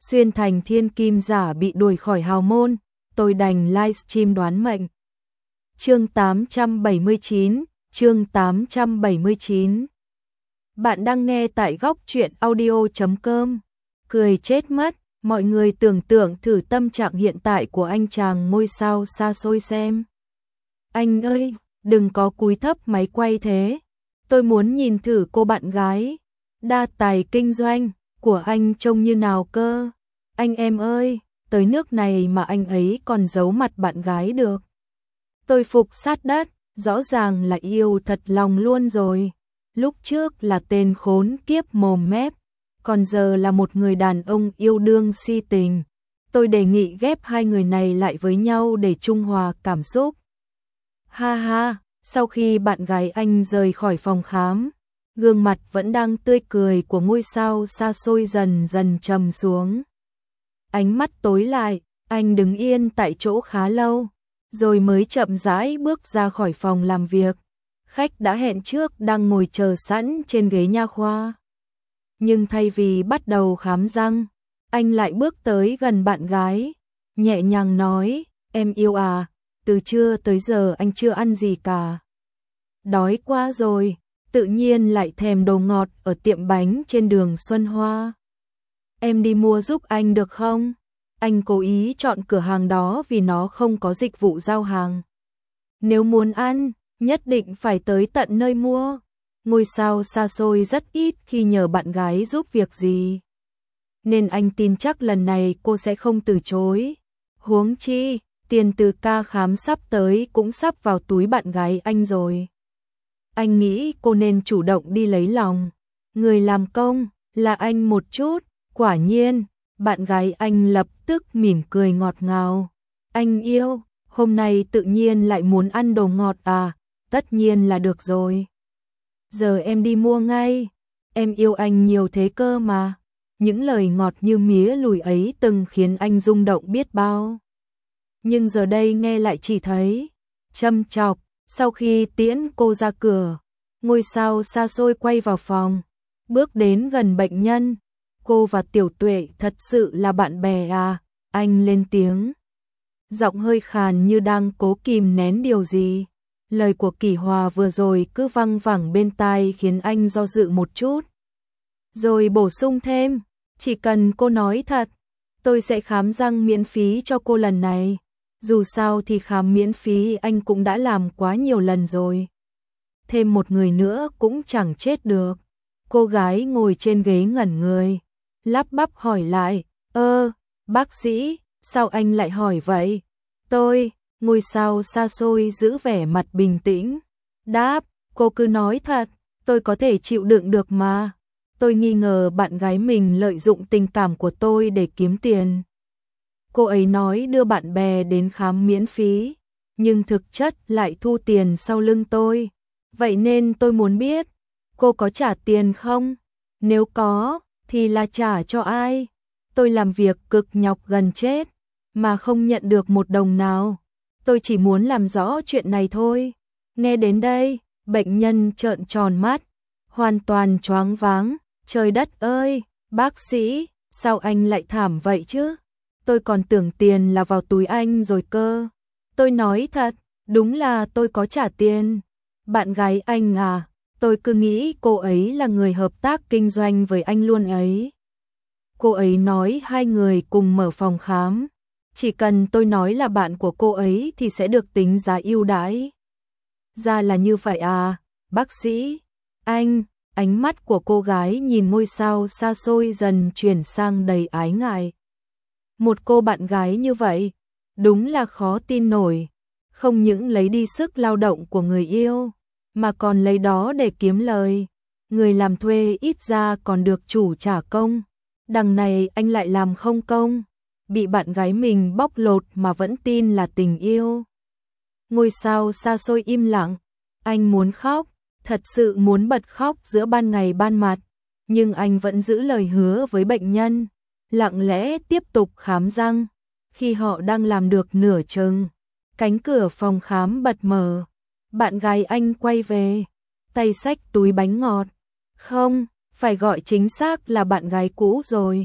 xuyên thành thiên kim giả bị đuổi khỏi hào môn, tôi đành livestream đoán mệnh. Chương 879, chương 879. Bạn đang nghe tại góc truyện audio.com. Cười chết mất, mọi người tưởng tượng thử tâm trạng hiện tại của anh chàng ngôi sao xa xôi xem. Anh ơi, đừng có cúi thấp máy quay thế. Tôi muốn nhìn thử cô bạn gái đa tài kinh doanh của anh trông như nào cơ. Anh em ơi, tới nước này mà anh ấy còn giấu mặt bạn gái được. Tôi phục sát đất, rõ ràng là yêu thật lòng luôn rồi. Lúc trước là tên khốn kiếp mồm mép, còn giờ là một người đàn ông yêu đương si tình. Tôi đề nghị ghép hai người này lại với nhau để trung hòa cảm xúc. Ha ha, sau khi bạn gái anh rời khỏi phòng khám, gương mặt vẫn đang tươi cười của ngôi sao xa xôi dần dần trầm xuống. Ánh mắt tối lại, anh đứng yên tại chỗ khá lâu, rồi mới chậm rãi bước ra khỏi phòng làm việc. Khách đã hẹn trước đang ngồi chờ sẵn trên ghế nha khoa. Nhưng thay vì bắt đầu khám răng, anh lại bước tới gần bạn gái, nhẹ nhàng nói, em yêu à, từ trưa tới giờ anh chưa ăn gì cả. Đói quá rồi, tự nhiên lại thèm đồ ngọt ở tiệm bánh trên đường Xuân Hoa. Em đi mua giúp anh được không? Anh cố ý chọn cửa hàng đó vì nó không có dịch vụ giao hàng. Nếu muốn ăn, nhất định phải tới tận nơi mua. Ngôi sao xa xôi rất ít khi nhờ bạn gái giúp việc gì, nên anh tin chắc lần này cô sẽ không từ chối. Huống chi, tiền từ ca khám sắp tới cũng sắp vào túi bạn gái anh rồi. Anh nghĩ cô nên chủ động đi lấy lòng người làm công là anh một chút. Quả nhiên, bạn gái anh lập tức mỉm cười ngọt ngào. Anh yêu, hôm nay tự nhiên lại muốn ăn đồ ngọt à? Tất nhiên là được rồi. Giờ em đi mua ngay, em yêu anh nhiều thế cơ mà. Những lời ngọt như mía lùi ấy từng khiến anh rung động biết bao. Nhưng giờ đây nghe lại chỉ thấy châm chọc. Sau khi tiễn cô ra cửa, ngôi sao xa xôi quay vào phòng, bước đến gần bệnh nhân. Cô và Tiểu Tuệ thật sự là bạn bè à? Anh lên tiếng, giọng hơi khàn như đang cố kìm nén điều gì. Lời của Kỷ Hòa vừa rồi cứ văng vẳng bên tai khiến anh do dự một chút. Rồi bổ sung thêm, chỉ cần cô nói thật, tôi sẽ khám răng miễn phí cho cô lần này. Dù sao thì khám miễn phí anh cũng đã làm quá nhiều lần rồi. Thêm một người nữa cũng chẳng chết được. Cô gái ngồi trên ghế ngẩn người, lắp bắp hỏi lại, bác sĩ, sao anh lại hỏi vậy? Ngôi sao xa xôi giữ vẻ mặt bình tĩnh. Đáp, cô cứ nói thật, tôi có thể chịu đựng được mà. Tôi nghi ngờ bạn gái mình lợi dụng tình cảm của tôi để kiếm tiền. Cô ấy nói đưa bạn bè đến khám miễn phí, nhưng thực chất lại thu tiền sau lưng tôi. Vậy nên tôi muốn biết, cô có trả tiền không? Nếu có, thì là trả cho ai? Tôi làm việc cực nhọc gần chết, mà không nhận được một đồng nào. Tôi chỉ muốn làm rõ chuyện này thôi. Nghe đến đây, bệnh nhân trợn tròn mắt, hoàn toàn choáng váng. Trời đất ơi, bác sĩ, sao anh lại thảm vậy chứ? Tôi còn tưởng tiền là vào túi anh rồi cơ. Tôi nói thật, đúng là tôi có trả tiền. Bạn gái anh à, tôi cứ nghĩ cô ấy là người hợp tác kinh doanh với anh luôn ấy. Cô ấy nói hai người cùng mở phòng khám. Chỉ cần tôi nói là bạn của cô ấy thì sẽ được tính giá ưu đãi. Ra là như vậy à, bác sĩ. Ánh mắt của cô gái nhìn ngôi sao xa xôi dần chuyển sang đầy ái ngại. Một cô bạn gái như vậy, đúng là khó tin nổi. Không những lấy đi sức lao động của người yêu, mà còn lấy đó để kiếm lời. Người làm thuê ít ra còn được chủ trả công. Đằng này anh lại làm không công, bị bạn gái mình bóc lột mà vẫn tin là tình yêu. Ngôi sao xa xôi im lặng, anh muốn khóc, thật sự muốn bật khóc giữa ban ngày ban mặt, nhưng anh vẫn giữ lời hứa với bệnh nhân, lặng lẽ tiếp tục khám răng. Khi họ đang làm được nửa chừng, cánh cửa phòng khám bật mở, bạn gái anh quay về, tay xách túi bánh ngọt. Không, phải gọi chính xác là bạn gái cũ rồi.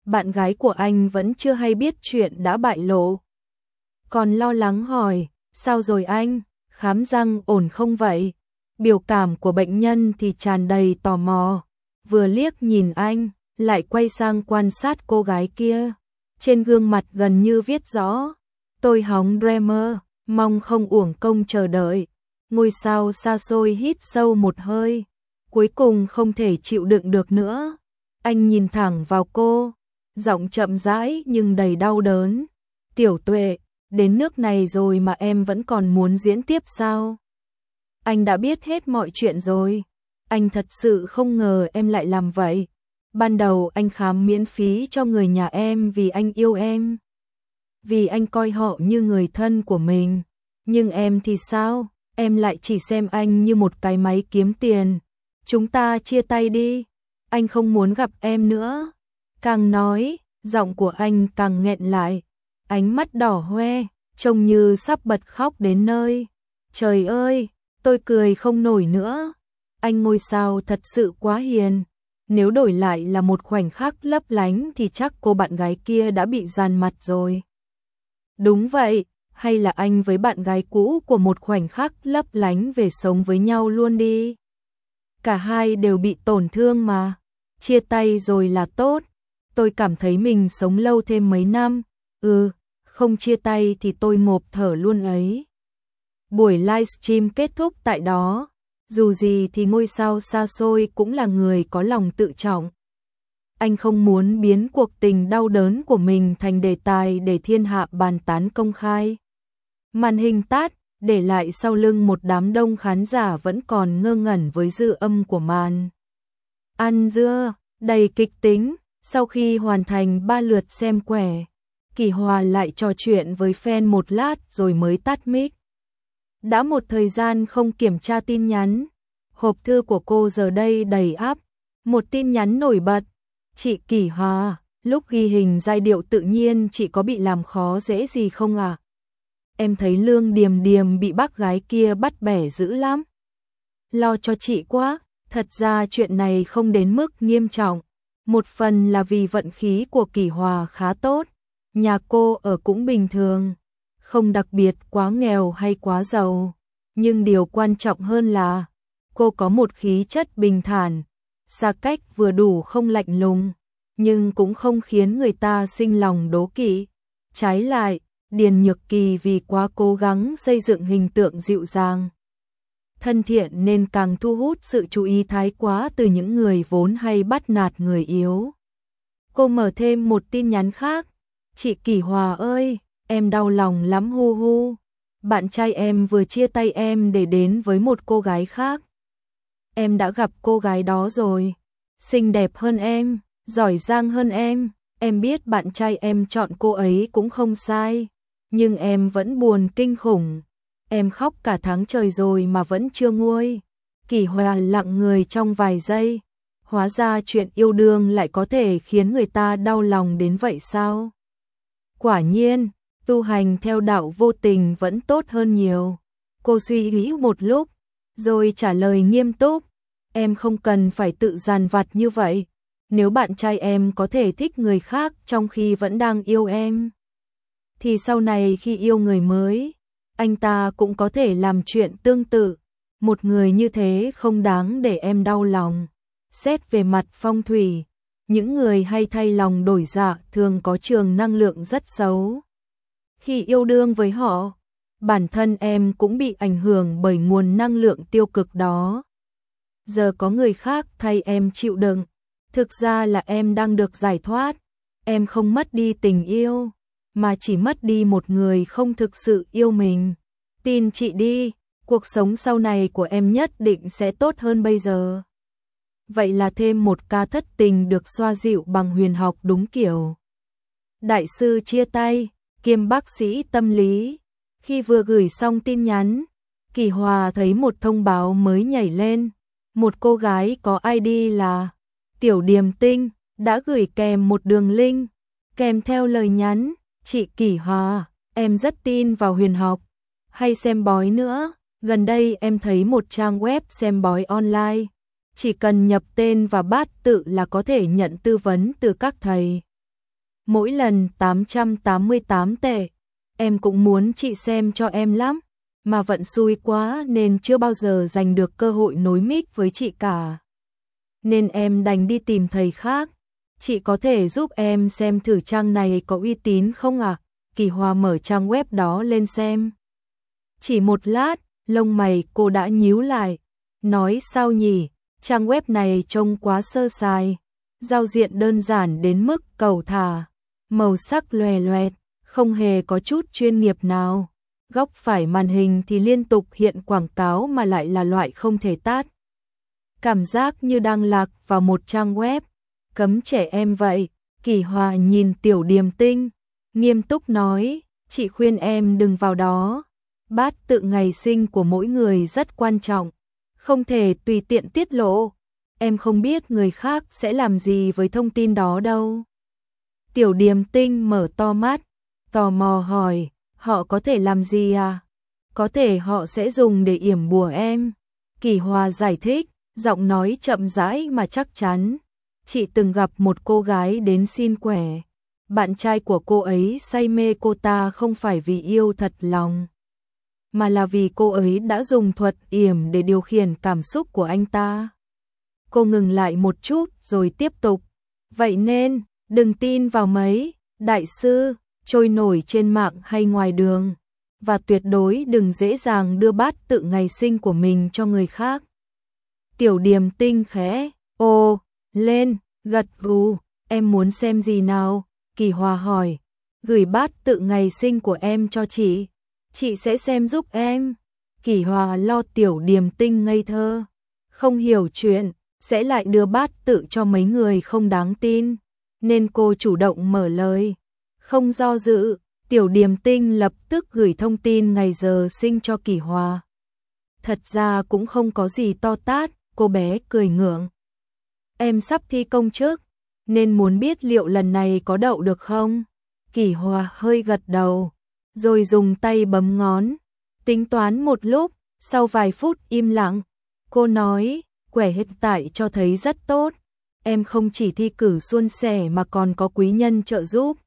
bạn gái của anh vẫn chưa hay biết chuyện đã bại lộ. Còn lo lắng hỏi, sao rồi anh, khám răng ổn không vậy? Biểu cảm của bệnh nhân thì tràn đầy tò mò, vừa liếc nhìn anh, lại quay sang quan sát cô gái kia. Trên gương mặt gần như viết rõ, tôi hóng Dreamer, mong không uổng công chờ đợi. Ngôi sao xa xôi hít sâu một hơi, cuối cùng không thể chịu đựng được nữa. Anh nhìn thẳng vào cô, giọng chậm rãi nhưng đầy đau đớn. Tiểu Tuệ, đến nước này rồi mà em vẫn còn muốn diễn tiếp sao? Anh đã biết hết mọi chuyện rồi. Anh thật sự không ngờ em lại làm vậy. Ban đầu anh khám miễn phí cho người nhà em vì anh yêu em. Vì anh coi họ như người thân của mình. Nhưng em thì sao? Em lại chỉ xem anh như một cái máy kiếm tiền. Chúng ta chia tay đi. Anh không muốn gặp em nữa. Càng nói, giọng của anh càng nghẹn lại. Ánh mắt đỏ hoe, trông như sắp bật khóc đến nơi. Trời ơi, tôi cười không nổi nữa. Anh ngôi sao thật sự quá hiền. Nếu đổi lại là một khoảnh khắc lấp lánh thì chắc cô bạn gái kia đã bị dàn mặt rồi. Đúng vậy, hay là anh với bạn gái cũ của một khoảnh khắc lấp lánh về sống với nhau luôn đi. Cả hai đều bị tổn thương mà. Chia tay rồi là tốt. Tôi cảm thấy mình sống lâu thêm mấy năm. Không chia tay thì tôi ngộp thở luôn ấy. Buổi livestream kết thúc tại đó. Dù gì thì ngôi sao xa xôi cũng là người có lòng tự trọng. Anh không muốn biến cuộc tình đau đớn của mình thành đề tài để thiên hạ bàn tán công khai. Màn hình tắt, để lại sau lưng một đám đông khán giả vẫn còn ngơ ngẩn với dư âm của màn ăn dưa, đầy kịch tính. Sau khi hoàn thành 3 lượt xem quẻ, Kỳ Hòa lại trò chuyện với fan một lát rồi mới tắt mic. Đã một thời gian không kiểm tra tin nhắn, hộp thư của cô giờ đây đầy ắp. Một tin nhắn nổi bật. Chị Kỳ Hòa, lúc ghi hình giai điệu tự nhiên chị có bị làm khó dễ gì không ạ? Em thấy Lương Điềm Điềm bị bác gái kia bắt bẻ dữ lắm. Lo cho chị quá, thật ra chuyện này không đến mức nghiêm trọng. Một phần là vì vận khí của Kỳ Hòa khá tốt, nhà cô ở cũng bình thường, không đặc biệt quá nghèo hay quá giàu. Nhưng điều quan trọng hơn là cô có một khí chất bình thản, xa cách vừa đủ không lạnh lùng, nhưng cũng không khiến người ta sinh lòng đố kỵ. Trái lại, Điền Nhược Kỳ vì quá cố gắng xây dựng hình tượng dịu dàng, thân thiện nên càng thu hút sự chú ý thái quá từ những người vốn hay bắt nạt người yếu. Cô mở thêm một tin nhắn khác. Chị Kỳ Hòa ơi, em đau lòng lắm hu hu. Bạn trai em vừa chia tay em để đến với một cô gái khác. Em đã gặp cô gái đó rồi. Xinh đẹp hơn em, giỏi giang hơn em biết bạn trai em chọn cô ấy cũng không sai. Nhưng em vẫn buồn kinh khủng. Em khóc cả tháng trời rồi mà vẫn chưa nguôi. Kỳ Hòa lặng người trong vài giây. Hóa ra chuyện yêu đương lại có thể khiến người ta đau lòng đến vậy sao? Quả nhiên, tu hành theo đạo vô tình vẫn tốt hơn nhiều. Cô suy nghĩ một lúc, rồi trả lời nghiêm túc. Em không cần phải tự dằn vặt như vậy. Nếu bạn trai em có thể thích người khác trong khi vẫn đang yêu em, thì sau này khi yêu người mới, anh ta cũng có thể làm chuyện tương tự. Một người như thế không đáng để em đau lòng. Xét về mặt phong thủy, những người hay thay lòng đổi dạ thường có trường năng lượng rất xấu. Khi yêu đương với họ, bản thân em cũng bị ảnh hưởng bởi nguồn năng lượng tiêu cực đó. Giờ có người khác thay em chịu đựng, thực ra là em đang được giải thoát. Em không mất đi tình yêu, mà chỉ mất đi một người không thực sự yêu mình. Tin chị đi, cuộc sống sau này của em nhất định sẽ tốt hơn bây giờ. Vậy là thêm một ca thất tình được xoa dịu bằng huyền học đúng kiểu. Đại sư chia tay, kiêm bác sĩ tâm lý. Khi vừa gửi xong tin nhắn, Kỳ Hòa thấy một thông báo mới nhảy lên. Một cô gái có ID là Tiểu Điềm Tinh đã gửi kèm một đường link, kèm theo lời nhắn. Chị Kỳ Hòa, em rất tin vào huyền học, hay xem bói nữa. Gần đây em thấy một trang web xem bói online. Chỉ cần nhập tên và bát tự là có thể nhận tư vấn từ các thầy. mỗi lần 888 tệ. Em cũng muốn chị xem cho em lắm, mà vận xui quá nên chưa bao giờ giành được cơ hội nối mic với chị cả. Nên em đành đi tìm thầy khác. Chị có thể giúp em xem thử trang này có uy tín không ạ? Kỳ Hoa mở trang web đó lên xem. Chỉ một lát, lông mày cô đã nhíu lại. Nói sao nhỉ, trang web này trông quá sơ sài. Giao diện đơn giản đến mức cầu thả. Màu sắc loè loẹt, không hề có chút chuyên nghiệp nào. Góc phải màn hình thì liên tục hiện quảng cáo mà lại là loại không thể tắt. Cảm giác như đang lạc vào một trang web cấm trẻ em vậy. Kỳ Hoa nhìn Tiểu Điềm Tinh, nghiêm túc nói, chị khuyên em đừng vào đó. Bát tự ngày sinh của mỗi người rất quan trọng, không thể tùy tiện tiết lộ. Em không biết người khác sẽ làm gì với thông tin đó đâu. Tiểu Điềm Tinh mở to mắt, tò mò hỏi, họ có thể làm gì à? Có thể họ sẽ dùng để yểm bùa em. Kỳ Hoa giải thích, giọng nói chậm rãi mà chắc chắn. Chị từng gặp một cô gái đến xin quẻ. Bạn trai của cô ấy say mê cô ta không phải vì yêu thật lòng, mà là vì cô ấy đã dùng thuật yểm để điều khiển cảm xúc của anh ta. Cô ngừng lại một chút rồi tiếp tục. Vậy nên, đừng tin vào mấy đại sư trôi nổi trên mạng hay ngoài đường. Và tuyệt đối đừng dễ dàng đưa bát tự ngày sinh của mình cho người khác. Tiểu Điềm Tinh khẽ ô lên, gật gù. Em muốn xem gì nào? Kỳ Hoa hỏi. Gửi bát tự ngày sinh của em cho chị sẽ xem giúp em. Kỳ Hoa lo Tiểu Điềm Tinh ngây thơ, không hiểu chuyện, sẽ lại đưa bát tự cho mấy người không đáng tin, nên cô chủ động mở lời. Không do dự, Tiểu Điềm Tinh lập tức gửi thông tin ngày giờ sinh cho Kỳ Hoa. Thật ra cũng không có gì to tát, cô bé cười ngượng. Em sắp thi công chức, nên muốn biết liệu lần này có đậu được không? Kỳ Hoa hơi gật đầu, rồi dùng tay bấm ngón, tính toán một lúc, sau vài phút im lặng, cô nói, quẻ hiện tại cho thấy rất tốt. Em không chỉ thi cử suôn sẻ mà còn có quý nhân trợ giúp.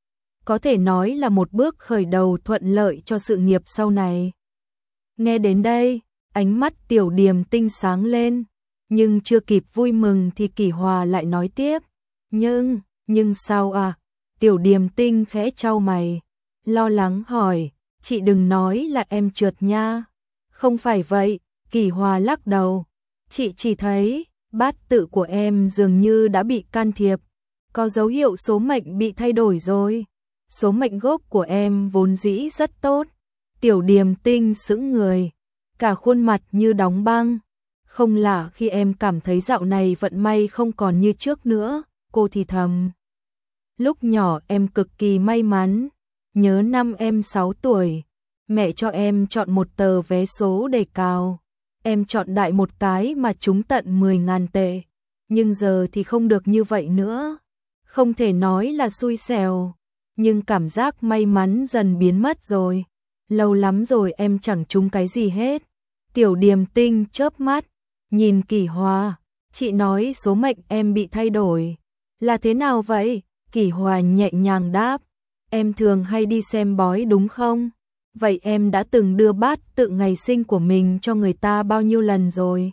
Có thể nói là một bước khởi đầu thuận lợi cho sự nghiệp sau này. Nghe đến đây, ánh mắt Tiểu Điềm Tinh sáng lên, nhưng chưa kịp vui mừng thì Kỳ Hoa lại nói tiếp. Nhưng sao à? Tiểu Điềm Tinh khẽ chau mày, lo lắng hỏi, chị đừng nói là em trượt nha. Không phải vậy, Kỳ Hoa lắc đầu. Chị chỉ thấy, bát tự của em dường như đã bị can thiệp, có dấu hiệu số mệnh bị thay đổi rồi. Số mệnh gốc của em vốn dĩ rất tốt. Tiểu Điềm Tinh sững người, cả khuôn mặt như đóng băng. Không lạ khi em cảm thấy dạo này vận may không còn như trước nữa, cô thì thầm. Lúc nhỏ em cực kỳ may mắn, nhớ năm em 6 tuổi, mẹ cho em chọn một tờ vé số đề cào. Em chọn đại một cái mà trúng tận 10.000 tệ, nhưng giờ thì không được như vậy nữa. Không thể nói là xui xẻo, nhưng cảm giác may mắn dần biến mất rồi. Lâu lắm rồi em chẳng trúng cái gì hết. Tiểu Điềm Tinh chớp mắt, nhìn Kỳ Hoa, chị nói số mệnh em bị thay đổi. Là thế nào vậy? Kỳ Hoa nhẹ nhàng đáp, em thường hay đi xem bói đúng không? Vậy em đã từng đưa bát tự ngày sinh của mình cho người ta bao nhiêu lần rồi?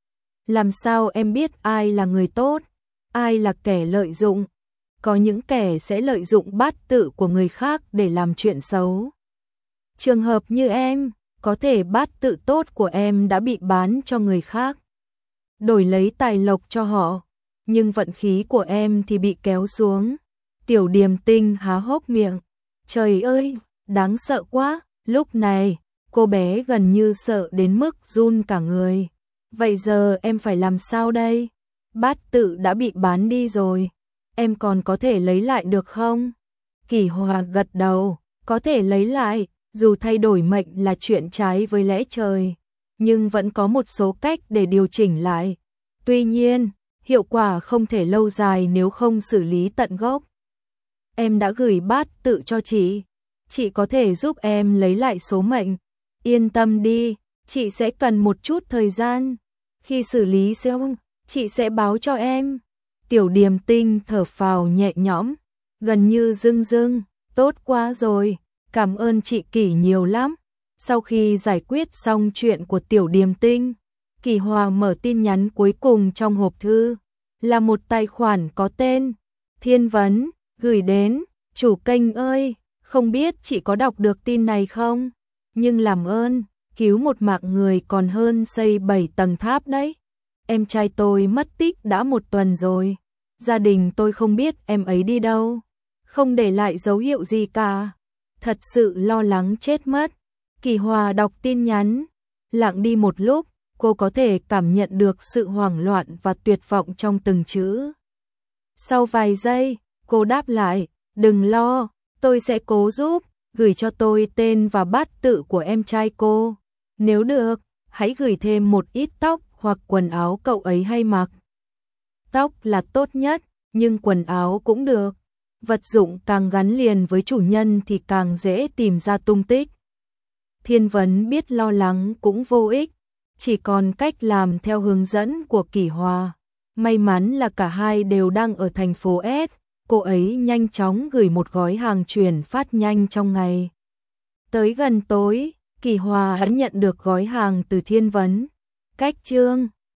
Làm sao em biết ai là người tốt, ai là kẻ lợi dụng? Có những kẻ sẽ lợi dụng bát tự của người khác để làm chuyện xấu. Trường hợp như em, có thể bát tự tốt của em đã bị bán cho người khác, đổi lấy tài lộc cho họ, nhưng vận khí của em thì bị kéo xuống. Tiểu Điềm Tinh há hốc miệng, trời ơi, đáng sợ quá. Lúc này, cô bé gần như sợ đến mức run cả người. Vậy giờ em phải làm sao đây? Bát tự đã bị bán đi rồi, em còn có thể lấy lại được không? Kỳ Hoa gật đầu, có thể lấy lại, dù thay đổi mệnh là chuyện trái với lẽ trời, nhưng vẫn có một số cách để điều chỉnh lại. Tuy nhiên, hiệu quả không thể lâu dài nếu không xử lý tận gốc. Em đã gửi bát tự cho chị có thể giúp em lấy lại số mệnh. Yên tâm đi, chị sẽ cần một chút thời gian. Khi xử lý xong, chị sẽ báo cho em. Tiểu Điềm Tinh thở phào nhẹ nhõm, gần như rưng rưng, tốt quá rồi, cảm ơn chị Kỷ nhiều lắm. Sau khi giải quyết xong chuyện của Tiểu Điềm Tinh, Kỷ Hòa mở tin nhắn cuối cùng trong hộp thư, là một tài khoản có tên Thiên Vấn, gửi đến, chủ kênh ơi, không biết chị có đọc được tin này không? Nhưng làm ơn, cứu một mạng người còn hơn xây 7 tầng tháp đấy. Em trai tôi mất tích đã 1 tuần rồi, gia đình tôi không biết em ấy đi đâu, không để lại dấu hiệu gì cả. Thật sự lo lắng chết mất. Kỷ Hòa đọc tin nhắn, lặng đi một lúc, cô có thể cảm nhận được sự hoảng loạn và tuyệt vọng trong từng chữ. Sau vài giây, cô đáp lại, đừng lo, tôi sẽ cố giúp, gửi cho tôi tên và bát tự của em trai cô. Nếu được, hãy gửi thêm một ít tóc hoặc quần áo cậu ấy hay mặc. Tóc là tốt nhất, nhưng quần áo cũng được. Vật dụng càng gắn liền với chủ nhân thì càng dễ tìm ra tung tích. Thiên Vấn biết lo lắng cũng vô ích, chỉ còn cách làm theo hướng dẫn của Kỷ Hòa. May mắn là cả hai đều đang ở thành phố S, cô ấy nhanh chóng gửi một gói hàng chuyển phát nhanh trong ngày. Tới gần tối, Kỷ Hòa đã nhận được gói hàng từ Thiên Vấn. Cách chương